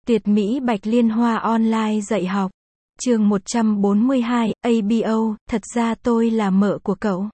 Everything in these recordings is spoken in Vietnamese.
Tuyệt mỹ Bạch Liên Hoa online dạy học. Chương 142, ABO, thật ra tôi là mợ của cậu.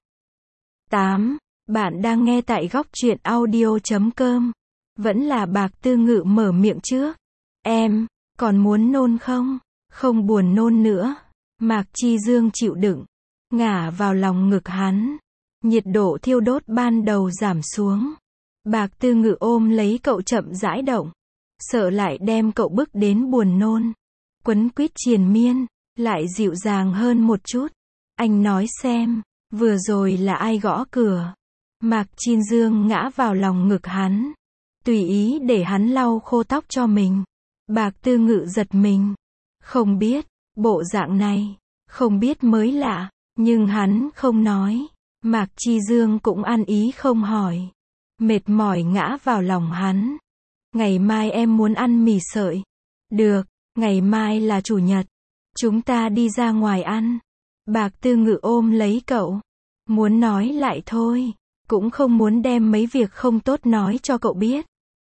8. Bạn đang nghe tại góc truyện audio.com. Vẫn là Bạc Tư Ngự mở miệng trước. Em, còn muốn nôn không? Không buồn nôn nữa. Mạc Chi Dương chịu đựng, ngả vào lòng ngực hắn. Nhiệt độ thiêu đốt ban đầu giảm xuống. Bạc Tư Ngự ôm lấy cậu chậm rãi động. Sợ lại đem cậu bức đến buồn nôn. Quấn quýt triền miên, lại dịu dàng hơn một chút. Anh nói xem, vừa rồi là ai gõ cửa? Mạc Chi Dương ngã vào lòng ngực hắn. Tùy ý để hắn lau khô tóc cho mình. Bạc Tư Ngự giật mình. Không biết, bộ dạng này, không biết mới lạ, nhưng hắn không nói. Mạc Chi Dương cũng ăn ý không hỏi. Mệt mỏi ngã vào lòng hắn. Ngày mai em muốn ăn mì sợi. Được, ngày mai là chủ nhật. Chúng ta đi ra ngoài ăn. Bạc Tư Ngự ôm lấy cậu. Muốn nói lại thôi. Cũng không muốn đem mấy việc không tốt nói cho cậu biết.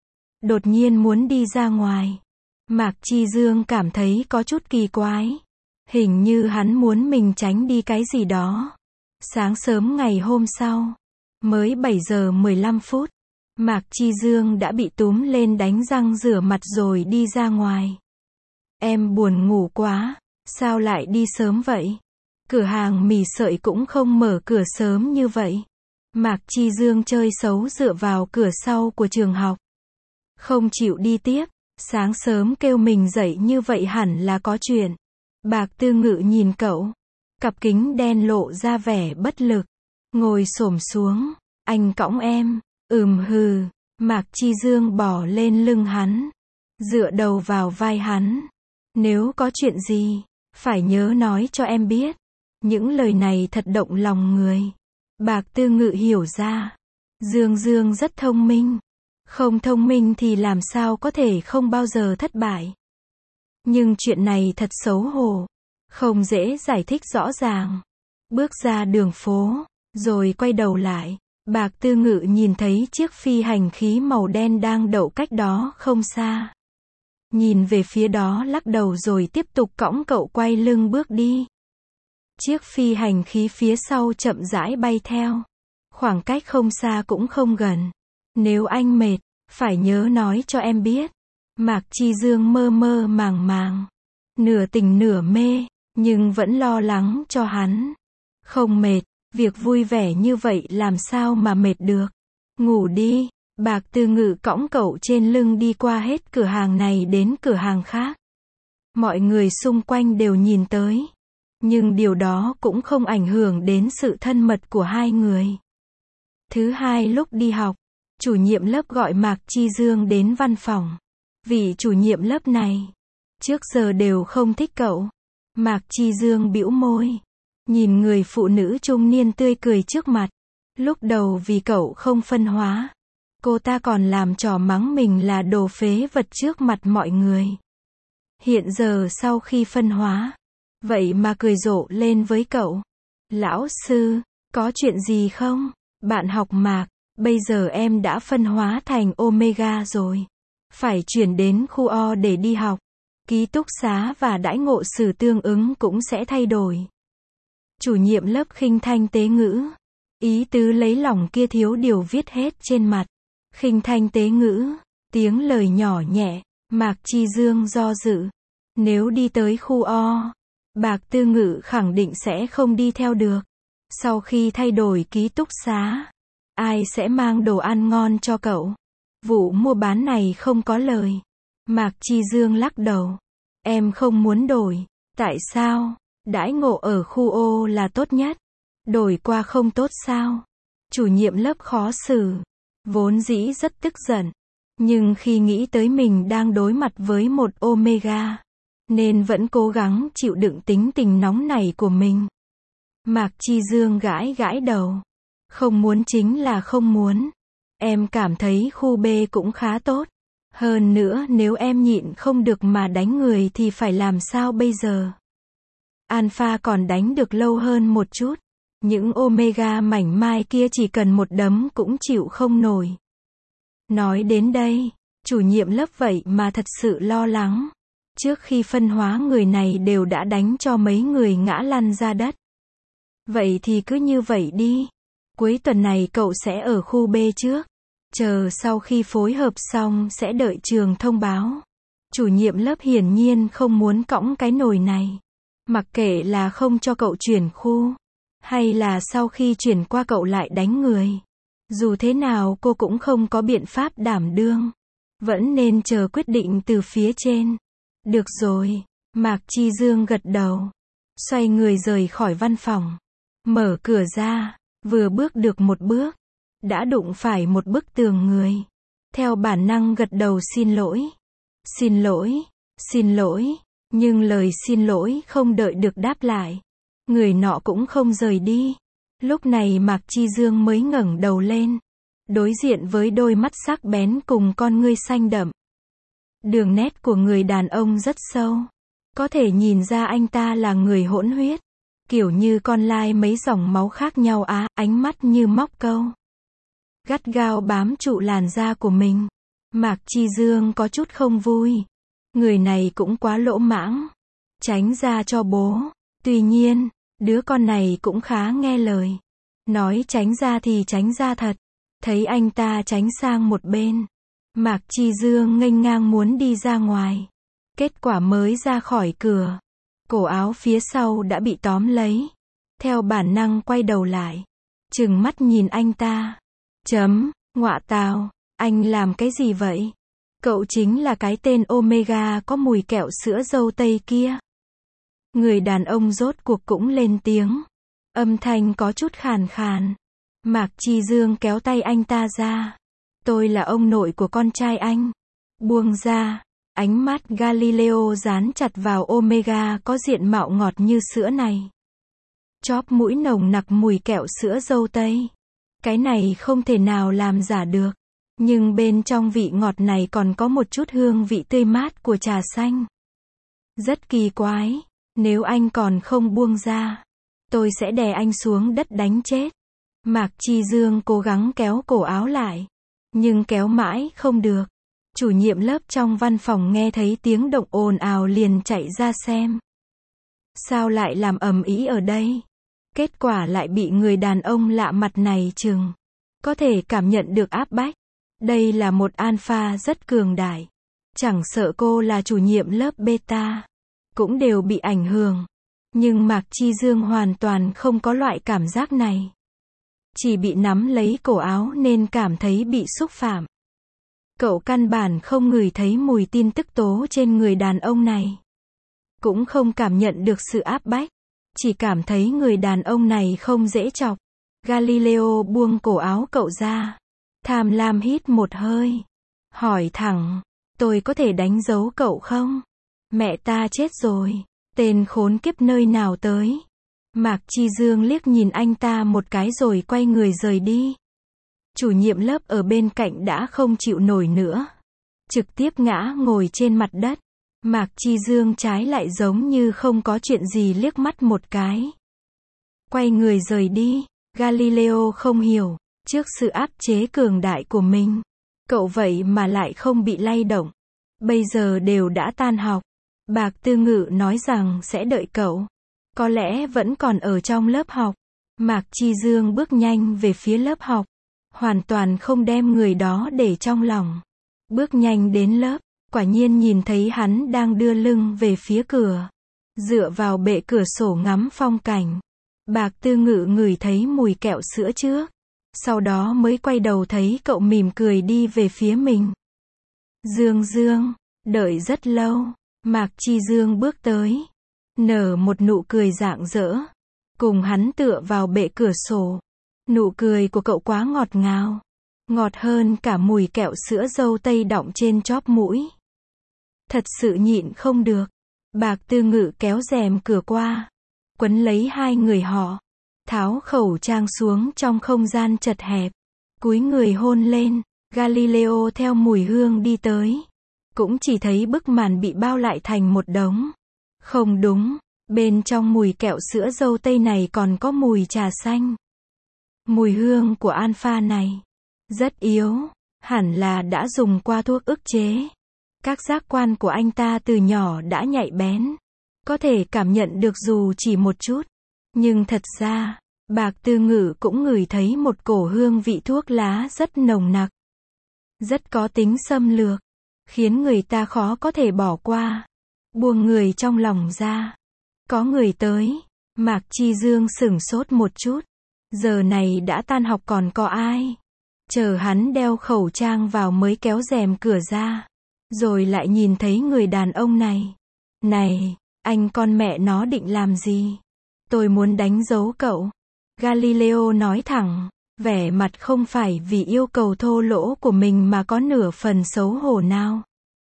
Đột nhiên muốn đi ra ngoài. Mạc Chi Dương cảm thấy có chút kỳ quái. Hình như hắn muốn mình tránh đi cái gì đó. Sáng sớm ngày hôm sau, mới 7 giờ 15 phút, Mạc Chi Dương đã bị túm lên đánh răng rửa mặt rồi đi ra ngoài. Em buồn ngủ quá, sao lại đi sớm vậy? Cửa hàng mì sợi cũng không mở cửa sớm như vậy. Mạc Chi Dương chơi xấu dựa vào cửa sau của trường học. Không chịu đi tiếp, sáng sớm kêu mình dậy như vậy hẳn là có chuyện. Bạc Tư Ngự nhìn cậu. Cặp kính đen lộ ra vẻ bất lực. Ngồi xổm xuống. Anh cõng em. Hừ. Mạc Chi Dương bò lên lưng hắn. Dựa đầu vào vai hắn. Nếu có chuyện gì, phải nhớ nói cho em biết. Những lời này thật động lòng người. Bạc Tư Ngự hiểu ra. Dương rất thông minh. Không thông minh thì làm sao có thể không bao giờ thất bại. Nhưng chuyện này thật xấu hổ. Không dễ giải thích rõ ràng. Bước ra đường phố, rồi quay đầu lại. Bạc Tư Ngự nhìn thấy chiếc phi hành khí màu đen đang đậu cách đó không xa. Nhìn về phía đó lắc đầu rồi tiếp tục cõng cậu quay lưng bước đi. Chiếc phi hành khí phía sau chậm rãi bay theo. Khoảng cách không xa cũng không gần. Nếu anh mệt, phải nhớ nói cho em biết. Mạc Chi Dương mơ mơ màng màng. Nửa tỉnh nửa mê, nhưng vẫn lo lắng cho hắn. Không mệt, việc vui vẻ như vậy làm sao mà mệt được. Ngủ đi. Bạc Tư Ngự cõng cậu trên lưng đi qua hết cửa hàng này đến cửa hàng khác. Mọi người xung quanh đều nhìn tới. Nhưng điều đó cũng không ảnh hưởng đến sự thân mật của hai người. Thứ hai lúc đi học, chủ nhiệm lớp gọi Mạc Chi Dương đến văn phòng. Vị chủ nhiệm lớp này, trước giờ đều không thích cậu. Mạc Chi Dương bĩu môi. Nhìn người phụ nữ trung niên tươi cười trước mặt. Lúc đầu vì cậu không phân hóa. Cô ta còn làm trò mắng mình là đồ phế vật trước mặt mọi người. Hiện giờ sau khi phân hóa, vậy mà cười rộ lên với cậu. Lão sư, có chuyện gì không? Bạn học Mạc, bây giờ em đã phân hóa thành Omega rồi. Phải chuyển đến khu O để đi học. Ký túc xá và đãi ngộ xử tương ứng cũng sẽ thay đổi. Chủ nhiệm lớp khinh thanh tế ngữ. Ý tứ lấy lòng kia thiếu điều viết hết trên mặt. Khinh thanh tế ngữ, tiếng lời nhỏ nhẹ. Mạc Chi Dương do dự. Nếu đi tới khu O, Bạc Tư Ngự khẳng định sẽ không đi theo được. Sau khi thay đổi ký túc xá, ai sẽ mang đồ ăn ngon cho cậu? Vụ mua bán này không có lời. Mạc Chi Dương lắc đầu. Em không muốn đổi. Tại sao? Đãi ngộ ở khu O là tốt nhất. Đổi qua không tốt sao? Chủ nhiệm lớp khó xử. Vốn dĩ rất tức giận. Nhưng khi nghĩ tới mình đang đối mặt với một Omega, nên vẫn cố gắng chịu đựng tính tình nóng nảy của mình. Mạc Chi Dương gãi gãi đầu. Không muốn chính là không muốn. Em cảm thấy khu B cũng khá tốt. Hơn nữa nếu em nhịn không được mà đánh người thì phải làm sao bây giờ? Alpha còn đánh được lâu hơn một chút. Những Omega mảnh mai kia chỉ cần một đấm cũng chịu không nổi. Nói đến đây, Chủ nhiệm lớp vậy mà thật sự lo lắng. Trước khi phân hóa người này đều đã đánh cho mấy người ngã lăn ra đất. Vậy thì cứ như vậy đi. Cuối tuần này cậu sẽ ở khu B trước. Chờ sau khi phối hợp xong sẽ đợi trường thông báo. Chủ nhiệm lớp hiển nhiên không muốn cõng cái nồi này. Mặc kệ là không cho cậu chuyển khu, hay là sau khi chuyển qua cậu lại đánh người. Dù thế nào cô cũng không có biện pháp đảm đương. Vẫn nên chờ quyết định từ phía trên. Được rồi, Mạc Chi Dương gật đầu. Xoay người rời khỏi văn phòng. Mở cửa ra, vừa bước được một bước, đã đụng phải một bức tường người. Theo bản năng gật đầu xin lỗi. Xin lỗi, xin lỗi. Nhưng lời xin lỗi không đợi được đáp lại. Người nọ cũng không rời đi. Lúc này Mạc Chi Dương mới ngẩng đầu lên. Đối diện với đôi mắt sắc bén cùng con ngươi xanh đậm. Đường nét của người đàn ông rất sâu. Có thể nhìn ra anh ta là người hỗn huyết. Kiểu như con lai mấy dòng máu khác nhau á, ánh mắt như móc câu. Gắt gao bám trụ làn da của mình. Mạc Chi Dương có chút không vui. Người này cũng quá lỗ mãng. Tránh ra cho bố. Tuy nhiên, đứa con này cũng khá nghe lời. Nói tránh ra thì tránh ra thật. Thấy anh ta tránh sang một bên. Mạc Chi Dương nghênh ngang muốn đi ra ngoài. Kết quả mới ra khỏi cửa. Cổ áo phía sau đã bị tóm lấy. Theo bản năng quay đầu lại. Trừng mắt nhìn anh ta. Ngọa tào, anh làm cái gì vậy? Cậu chính là cái tên Omega có mùi kẹo sữa dâu tây kia. Người đàn ông rốt cuộc cũng lên tiếng. Âm thanh có chút khàn khàn. Mạc Chi Dương kéo tay anh ta ra. Tôi là ông nội của con trai anh. Buông ra. Ánh mắt Galileo dán chặt vào Omega có diện mạo ngọt như sữa này. Chóp mũi nồng nặc mùi kẹo sữa dâu tây. Cái này không thể nào làm giả được. Nhưng bên trong vị ngọt này còn có một chút hương vị tươi mát của trà xanh. Rất kỳ quái. Nếu anh còn không buông ra, tôi sẽ đè anh xuống đất đánh chết. Mạc Chi Dương cố gắng kéo cổ áo lại. Nhưng kéo mãi không được. Chủ nhiệm lớp trong văn phòng nghe thấy tiếng động ồn ào liền chạy ra xem. Sao lại làm ầm ĩ ở đây? Kết quả lại bị người đàn ông lạ mặt này chừng. Có thể cảm nhận được áp bách. Đây là một alpha rất cường đại. Chẳng sợ cô là chủ nhiệm lớp beta. Cũng đều bị ảnh hưởng. Nhưng Mạc Chi Dương hoàn toàn không có loại cảm giác này. Chỉ bị nắm lấy cổ áo nên cảm thấy bị xúc phạm. Cậu căn bản không ngửi thấy mùi tin tức tố trên người đàn ông này. Cũng không cảm nhận được sự áp bách. Chỉ cảm thấy người đàn ông này không dễ chọc. Galileo buông cổ áo cậu ra. Tham lam hít một hơi. Hỏi thẳng. Tôi có thể đánh dấu cậu không? Mẹ ta chết rồi. Tên khốn kiếp nơi nào tới? Mạc Chi Dương liếc nhìn anh ta một cái rồi quay người rời đi. Chủ nhiệm lớp ở bên cạnh đã không chịu nổi nữa. Trực tiếp ngã ngồi trên mặt đất. Mạc Chi Dương trái lại giống như không có chuyện gì liếc mắt một cái. Quay người rời đi. Galileo không hiểu. Trước sự áp chế cường đại của mình, cậu vậy mà lại không bị lay động. Bây giờ đều đã tan học. Bạc Tư Ngự nói rằng sẽ đợi cậu. Có lẽ vẫn còn ở trong lớp học. Mạc Chi Dương bước nhanh về phía lớp học. Hoàn toàn không đem người đó để trong lòng. Bước nhanh đến lớp. Quả nhiên nhìn thấy hắn đang đưa lưng về phía cửa. Dựa vào bệ cửa sổ ngắm phong cảnh. Bạc Tư Ngự ngửi thấy mùi kẹo sữa trước. Sau đó mới quay đầu thấy cậu mỉm cười đi về phía mình. Dương, đợi rất lâu. Mạc Chi Dương bước tới. Nở một nụ cười rạng rỡ. Cùng hắn tựa vào bệ cửa sổ. Nụ cười của cậu quá ngọt ngào. Ngọt hơn cả mùi kẹo sữa dâu tây đọng trên chóp mũi. Thật sự nhịn không được. Bạc Tư Ngự kéo rèm cửa qua. Quấn lấy hai người họ. Tháo khẩu trang xuống trong không gian chật hẹp. Cúi người hôn lên. Galileo theo mùi hương đi tới. Cũng chỉ thấy bức màn bị bao lại thành một đống. Không đúng. Bên trong mùi kẹo sữa dâu tây này còn có mùi trà xanh. Mùi hương của alpha này rất yếu. Hẳn là đã dùng qua thuốc ức chế. Các giác quan của anh ta từ nhỏ đã nhạy bén. Có thể cảm nhận được dù chỉ một chút. Nhưng thật ra, Bạc Tư Ngự cũng ngửi thấy một cổ hương vị thuốc lá rất nồng nặc. Rất có tính xâm lược. Khiến người ta khó có thể bỏ qua. Buông người trong lòng ra. Có người tới. Mạc Chi Dương sửng sốt một chút. Giờ này đã tan học còn có ai? Chờ hắn đeo khẩu trang vào mới kéo rèm cửa ra. Rồi lại nhìn thấy người đàn ông này. Này, anh con mẹ nó định làm gì? Tôi muốn đánh dấu cậu. Galileo nói thẳng, vẻ mặt không phải vì yêu cầu thô lỗ của mình mà có nửa phần xấu hổ nào.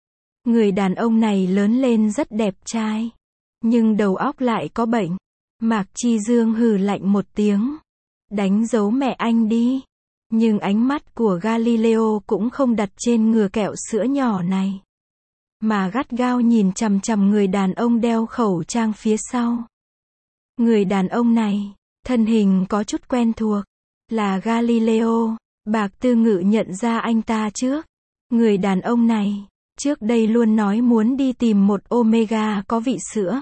Người đàn ông này lớn lên rất đẹp trai. Nhưng đầu óc lại có bệnh. Mạc Chi Dương hừ lạnh một tiếng. Đánh dấu mẹ anh đi. Nhưng ánh mắt của Galileo cũng không đặt trên ngừa kẹo sữa nhỏ này. Mà gắt gao nhìn chằm chằm người đàn ông đeo khẩu trang phía sau. Người đàn ông này, thân hình có chút quen thuộc. Là Galileo. Bạc Tư Ngự nhận ra anh ta trước. Người đàn ông này, trước đây luôn nói muốn đi tìm một Omega có vị sữa.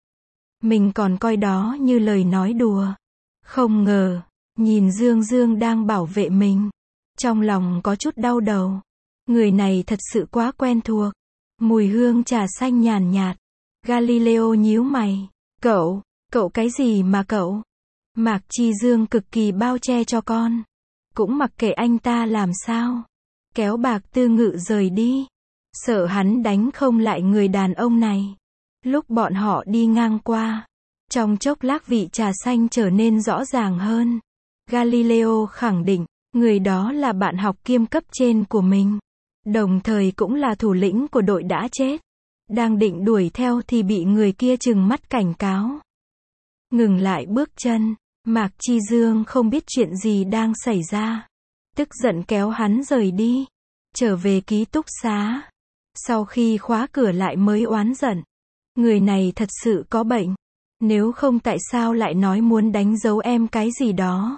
Mình còn coi đó như lời nói đùa. Không ngờ, nhìn Dương Dương đang bảo vệ mình. Trong lòng có chút đau đầu. Người này thật sự quá quen thuộc. Mùi hương trà xanh nhàn nhạt. Galileo nhíu mày. Cậu cái gì mà cậu? Mạc Chi Dương cực kỳ bao che cho con. Cũng mặc kệ anh ta làm sao. Kéo Bạc Tư Ngự rời đi. Sợ hắn đánh không lại người đàn ông này. Lúc bọn họ đi ngang qua. Trong chốc lát vị trà xanh trở nên rõ ràng hơn. Galileo khẳng định, người đó là bạn học kiêm cấp trên của mình. Đồng thời cũng là thủ lĩnh của đội đã chết. Đang định đuổi theo thì bị người kia trừng mắt cảnh cáo. Ngừng lại bước chân. Mạc Chi Dương không biết chuyện gì đang xảy ra. Tức giận kéo hắn rời đi. Trở về ký túc xá. Sau khi khóa cửa lại mới oán giận. Người này thật sự có bệnh. Nếu không tại sao lại nói muốn đánh dấu em cái gì đó.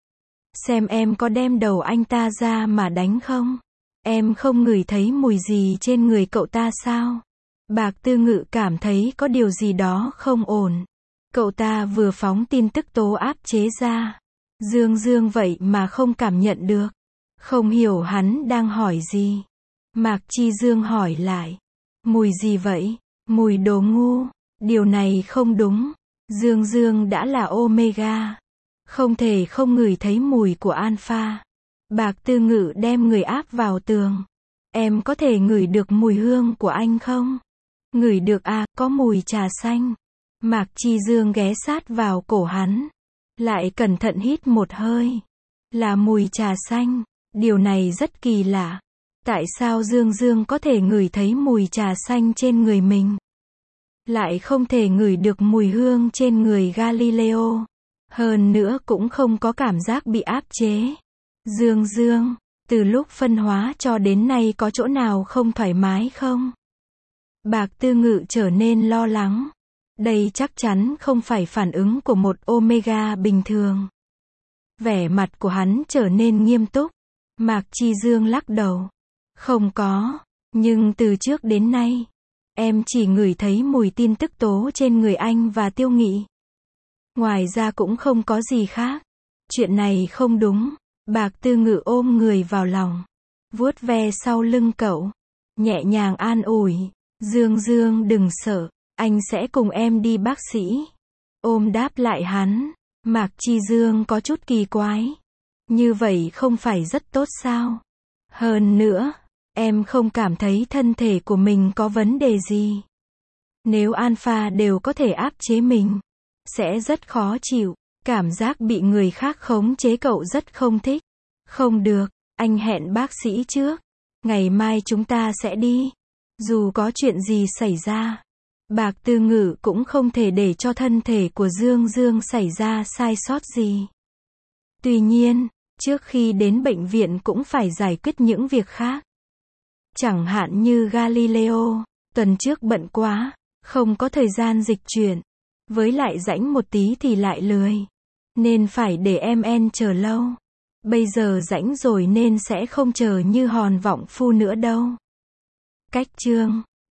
Xem em có đem đầu anh ta ra mà đánh không? Em không ngửi thấy mùi gì trên người cậu ta sao? Bạc Tư Ngự cảm thấy có điều gì đó không ổn. Cậu ta vừa phóng tin tức tố áp chế ra. Dương Dương vậy mà không cảm nhận được. Không hiểu hắn đang hỏi gì. Mạc Chi Dương hỏi lại. Mùi gì vậy? Mùi đồ ngu. Điều này không đúng. Dương Dương đã là Omega. Không thể không ngửi thấy mùi của Alpha. Bạc Tư Ngự đem người áp vào tường. Em có thể ngửi được mùi hương của anh không? Ngửi được à, có mùi trà xanh. Mạc Chi Dương ghé sát vào cổ hắn. Lại cẩn thận hít một hơi. Là mùi trà xanh. Điều này rất kỳ lạ. Tại sao Dương Dương có thể ngửi thấy mùi trà xanh trên người mình? Lại không thể ngửi được mùi hương trên người Galileo. Hơn nữa cũng không có cảm giác bị áp chế. Dương Dương, từ lúc phân hóa cho đến nay có chỗ nào không thoải mái không? Bạc Tư Ngự trở nên lo lắng. Đây chắc chắn không phải phản ứng của một Omega bình thường. Vẻ mặt của hắn trở nên nghiêm túc. Mạc Chi Dương lắc đầu. Không có, nhưng từ trước đến nay, em chỉ ngửi thấy mùi tin tức tố trên người anh và Tiêu Nghị. Ngoài ra cũng không có gì khác. Chuyện này không đúng. Bạc Tư Ngự ôm người vào lòng. Vuốt ve sau lưng cậu. Nhẹ nhàng an ủi. Dương Dương đừng sợ. Anh sẽ cùng em đi bác sĩ. Ôm đáp lại hắn. Mạc Chi Dương có chút kỳ quái. Như vậy không phải rất tốt sao? Hơn nữa, em không cảm thấy thân thể của mình có vấn đề gì. Nếu Alpha đều có thể áp chế mình, sẽ rất khó chịu. Cảm giác bị người khác khống chế cậu rất không thích. Không được, anh hẹn bác sĩ trước. Ngày mai chúng ta sẽ đi. Dù có chuyện gì xảy ra, Bạc Tư Ngự cũng không thể để cho thân thể của Dương Dương xảy ra sai sót gì. Tuy nhiên, trước khi đến bệnh viện cũng phải giải quyết những việc khác. Chẳng hạn như Galileo, tuần trước bận quá, không có thời gian dịch chuyển. Với lại rảnh một tí thì lại lười. Nên phải để em chờ lâu. Bây giờ rảnh rồi nên sẽ không chờ như hòn vọng phu nữa đâu. Cách chương